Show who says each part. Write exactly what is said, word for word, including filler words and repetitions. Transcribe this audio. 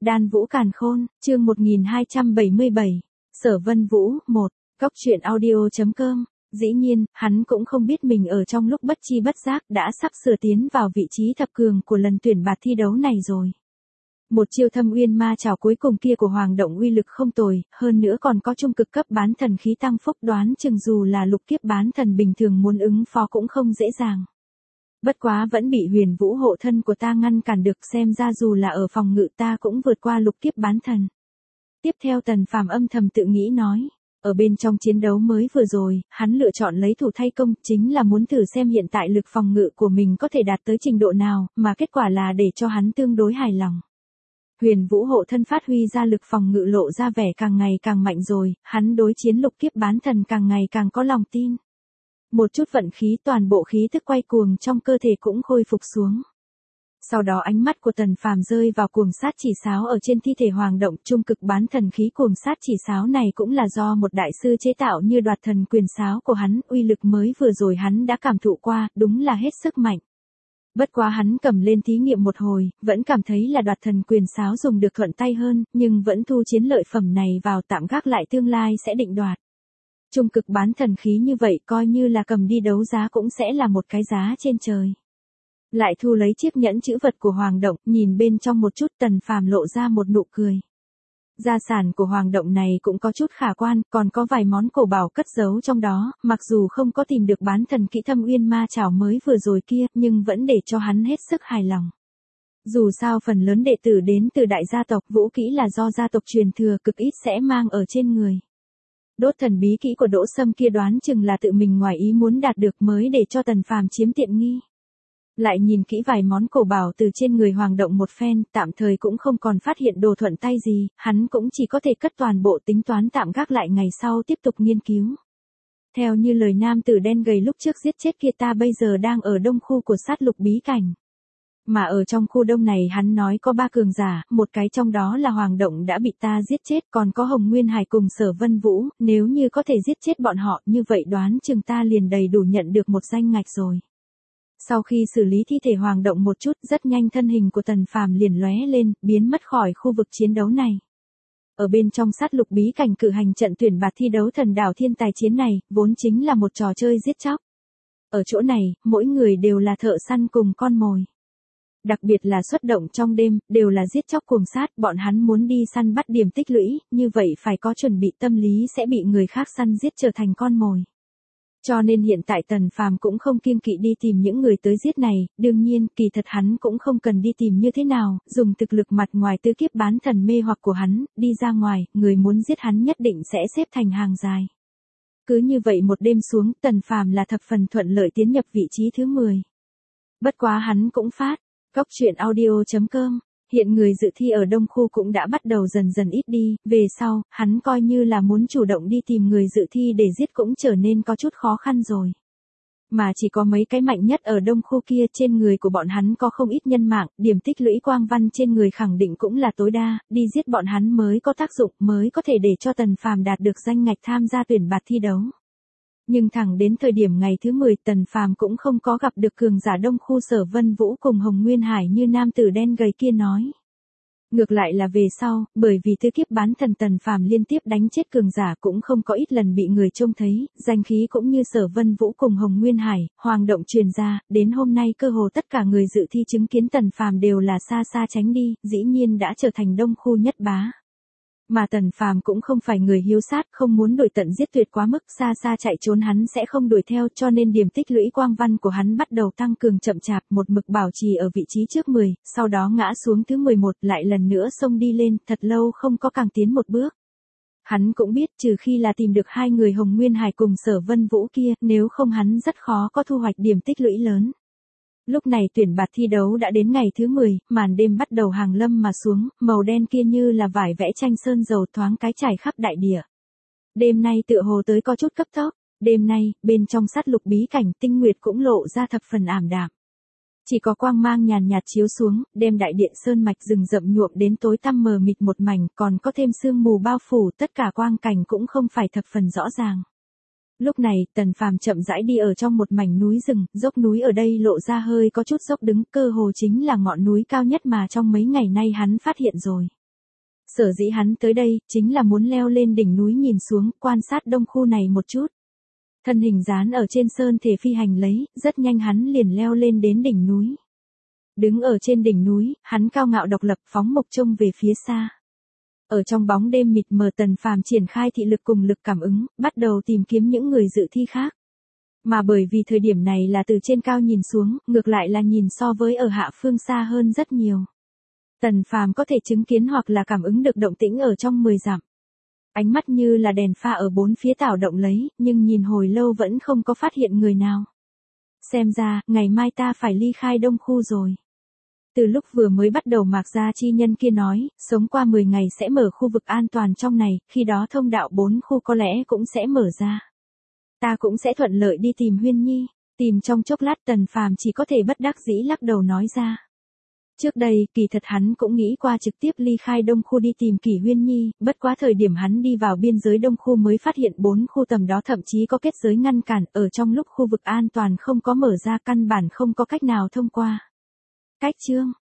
Speaker 1: Đan Vũ Càn Khôn, chương một nghìn hai trăm bảy mươi bảy, Sở Vân Vũ, một, Cóc truyện audio.com. Dĩ nhiên, hắn cũng không biết mình ở trong lúc bất chi bất giác đã sắp sửa tiến vào vị trí thập cường của lần tuyển bạt thi đấu này rồi. Một chiêu Thâm Uyên Ma Chảo cuối cùng kia của Hoàng Động uy lực không tồi, hơn nữa còn có trung cực cấp bán thần khí tăng phúc, đoán chừng dù là lục kiếp bán thần bình thường muốn ứng phó cũng không dễ dàng. Bất quá vẫn bị Huyền Vũ hộ thân của ta ngăn cản được, xem ra dù là ở phòng ngự ta cũng vượt qua lục kiếp bán thần. Tiếp theo Tần Phàm âm thầm tự nghĩ nói, ở bên trong chiến đấu mới vừa rồi, hắn lựa chọn lấy thủ thay công, chính là muốn thử xem hiện tại lực phòng ngự của mình có thể đạt tới trình độ nào, mà kết quả là để cho hắn tương đối hài lòng. Huyền Vũ hộ thân phát huy ra lực phòng ngự lộ ra vẻ càng ngày càng mạnh rồi, hắn đối chiến lục kiếp bán thần càng ngày càng có lòng tin. Một chút vận khí, toàn bộ khí tức quay cuồng trong cơ thể cũng khôi phục xuống. Sau đó ánh mắt của Tần Phàm rơi vào cuồng sát chỉ sáo ở trên thi thể Hoàng Động, trung cực bán thần khí cuồng sát chỉ sáo này cũng là do một đại sư chế tạo như Đoạt Thần Quyền Sáo của hắn, uy lực mới vừa rồi hắn đã cảm thụ qua, đúng là hết sức mạnh. Bất quá hắn cầm lên thí nghiệm một hồi, vẫn cảm thấy là Đoạt Thần Quyền Sáo dùng được thuận tay hơn, nhưng vẫn thu chiến lợi phẩm này vào tạm gác lại, tương lai sẽ định đoạt. Trung cực bán thần khí như vậy coi như là cầm đi đấu giá cũng sẽ là một cái giá trên trời. Lại thu lấy chiếc nhẫn chữ vật của Hoàng Động, nhìn bên trong một chút, Tần Phàm lộ ra một nụ cười. Gia sản của Hoàng Động này cũng có chút khả quan, còn có vài món cổ bảo cất giấu trong đó, mặc dù không có tìm được bán thần kỹ Thâm Uyên Ma Chảo mới vừa rồi kia, nhưng vẫn để cho hắn hết sức hài lòng. Dù sao phần lớn đệ tử đến từ đại gia tộc, vũ kỹ là do gia tộc truyền thừa, cực ít sẽ mang ở trên người. Đốt thần bí kỹ của Đỗ Sâm kia đoán chừng là tự mình ngoài ý muốn đạt được mới để cho Tần Phàm chiếm tiện nghi. Lại nhìn kỹ vài món cổ bảo từ trên người Hoàng Động một phen, tạm thời cũng không còn phát hiện đồ thuận tay gì, hắn cũng chỉ có thể cất toàn bộ tính toán tạm gác lại, ngày sau tiếp tục nghiên cứu. Theo như lời nam tử đen gầy lúc trước giết chết kia, ta bây giờ đang ở đông khu của sát lục bí cảnh. Mà ở trong khu đông này hắn nói có ba cường giả, một cái trong đó là Hoàng Động đã bị ta giết chết, còn có Hồng Nguyên Hải cùng Sở Vân Vũ, nếu như có thể giết chết bọn họ, như vậy đoán chừng ta liền đầy đủ nhận được một danh ngạch rồi. Sau khi xử lý thi thể Hoàng Động một chút, rất nhanh thân hình của Tần Phàm liền lóe lên, biến mất khỏi khu vực chiến đấu này. Ở bên trong sát lục bí cảnh cử hành trận tuyển bạt thi đấu thần đảo thiên tài chiến này, vốn chính là một trò chơi giết chóc. Ở chỗ này, mỗi người đều là thợ săn cùng con mồi. Đặc biệt là xuất động trong đêm, đều là giết chóc cuồng sát, bọn hắn muốn đi săn bắt điểm tích lũy, như vậy phải có chuẩn bị tâm lý sẽ bị người khác săn giết trở thành con mồi. Cho nên hiện tại Tần Phàm cũng không kiêng kỵ đi tìm những người tới giết này, đương nhiên, kỳ thật hắn cũng không cần đi tìm như thế nào, dùng thực lực mặt ngoài tứ kiếp bán thần mê hoặc của hắn, đi ra ngoài, người muốn giết hắn nhất định sẽ xếp thành hàng dài. Cứ như vậy một đêm xuống, Tần Phàm là thập phần thuận lợi tiến nhập vị trí thứ mười. Bất quá hắn cũng phát, Cóc truyện audio.com. Hiện người dự thi ở đông khu cũng đã bắt đầu dần dần ít đi, về sau, hắn coi như là muốn chủ động đi tìm người dự thi để giết cũng trở nên có chút khó khăn rồi. Mà chỉ có mấy cái mạnh nhất ở đông khu kia, trên người của bọn hắn có không ít nhân mạng, điểm tích lũy quang văn trên người khẳng định cũng là tối đa, đi giết bọn hắn mới có tác dụng, mới có thể để cho Tần Phàm đạt được danh ngạch tham gia tuyển bạt thi đấu. Nhưng thẳng đến thời điểm ngày thứ mười, Tần Phàm cũng không có gặp được cường giả đông khu Sở Vân Vũ cùng Hồng Nguyên Hải như nam tử đen gầy kia nói. Ngược lại là về sau, bởi vì tứ kiếp bán thần Tần Phàm liên tiếp đánh chết cường giả cũng không có ít lần bị người trông thấy, danh khí cũng như Sở Vân Vũ cùng Hồng Nguyên Hải, Hoàng Động truyền ra, đến hôm nay cơ hồ tất cả người dự thi chứng kiến Tần Phàm đều là xa xa tránh đi, dĩ nhiên đã trở thành đông khu nhất bá. Mà Tần Phàm cũng không phải người hiếu sát, không muốn đuổi tận giết tuyệt quá mức, xa xa chạy trốn hắn sẽ không đuổi theo, cho nên điểm tích lũy quang văn của hắn bắt đầu tăng cường chậm chạp, một mực bảo trì ở vị trí trước mười, sau đó ngã xuống thứ mười một, lại lần nữa xông đi lên, thật lâu không có càng tiến một bước. Hắn cũng biết trừ khi là tìm được hai người Hồng Nguyên Hải cùng Sở Vân Vũ kia, nếu không hắn rất khó có thu hoạch điểm tích lũy lớn. Lúc này tuyển bạt thi đấu đã đến ngày thứ mười, màn đêm bắt đầu hàng lâm mà xuống, màu đen kia như là vải vẽ tranh sơn dầu thoáng cái trải khắp đại địa. Đêm nay tựa hồ tới có chút cấp tốc, đêm nay, bên trong sát lục bí cảnh tinh nguyệt cũng lộ ra thập phần ảm đạm. Chỉ có quang mang nhàn nhạt chiếu xuống, đem đại điện sơn mạch rừng rậm nhuộm đến tối tăm mờ mịt một mảnh, còn có thêm sương mù bao phủ, tất cả quang cảnh cũng không phải thập phần rõ ràng. Lúc này, Tần Phàm chậm rãi đi ở trong một mảnh núi rừng, dốc núi ở đây lộ ra hơi có chút dốc đứng, cơ hồ chính là ngọn núi cao nhất mà trong mấy ngày nay hắn phát hiện rồi. Sở dĩ hắn tới đây, chính là muốn leo lên đỉnh núi nhìn xuống, quan sát đông khu này một chút. Thân hình dán ở trên sơn thể phi hành lấy, rất nhanh hắn liền leo lên đến đỉnh núi. Đứng ở trên đỉnh núi, hắn cao ngạo độc lập phóng mục trông về phía xa. Ở trong bóng đêm mịt mờ Tần Phàm triển khai thị lực cùng lực cảm ứng, bắt đầu tìm kiếm những người dự thi khác. Mà bởi vì thời điểm này là từ trên cao nhìn xuống, ngược lại là nhìn so với ở hạ phương xa hơn rất nhiều. Tần Phàm có thể chứng kiến hoặc là cảm ứng được động tĩnh ở trong mười dặm. Ánh mắt như là đèn pha ở bốn phía tảo động lấy, nhưng nhìn hồi lâu vẫn không có phát hiện người nào. Xem ra, ngày mai ta phải ly khai đông khu rồi. Từ lúc vừa mới bắt đầu Mạc Gia chi nhân kia nói, sống qua mười ngày sẽ mở khu vực an toàn trong này, khi đó thông đạo bốn khu có lẽ cũng sẽ mở ra. Ta cũng sẽ thuận lợi đi tìm Huyên Nhi, tìm trong chốc lát Tần Phàm chỉ có thể bất đắc dĩ lắc đầu nói ra. Trước đây, kỳ thật hắn cũng nghĩ qua trực tiếp ly khai đông khu đi tìm Kỷ Huyên Nhi, bất quá thời điểm hắn đi vào biên giới đông khu mới phát hiện bốn khu tầm đó thậm chí có kết giới ngăn cản, ở trong lúc khu vực an toàn không có mở ra căn bản không có cách nào thông qua. Cách chương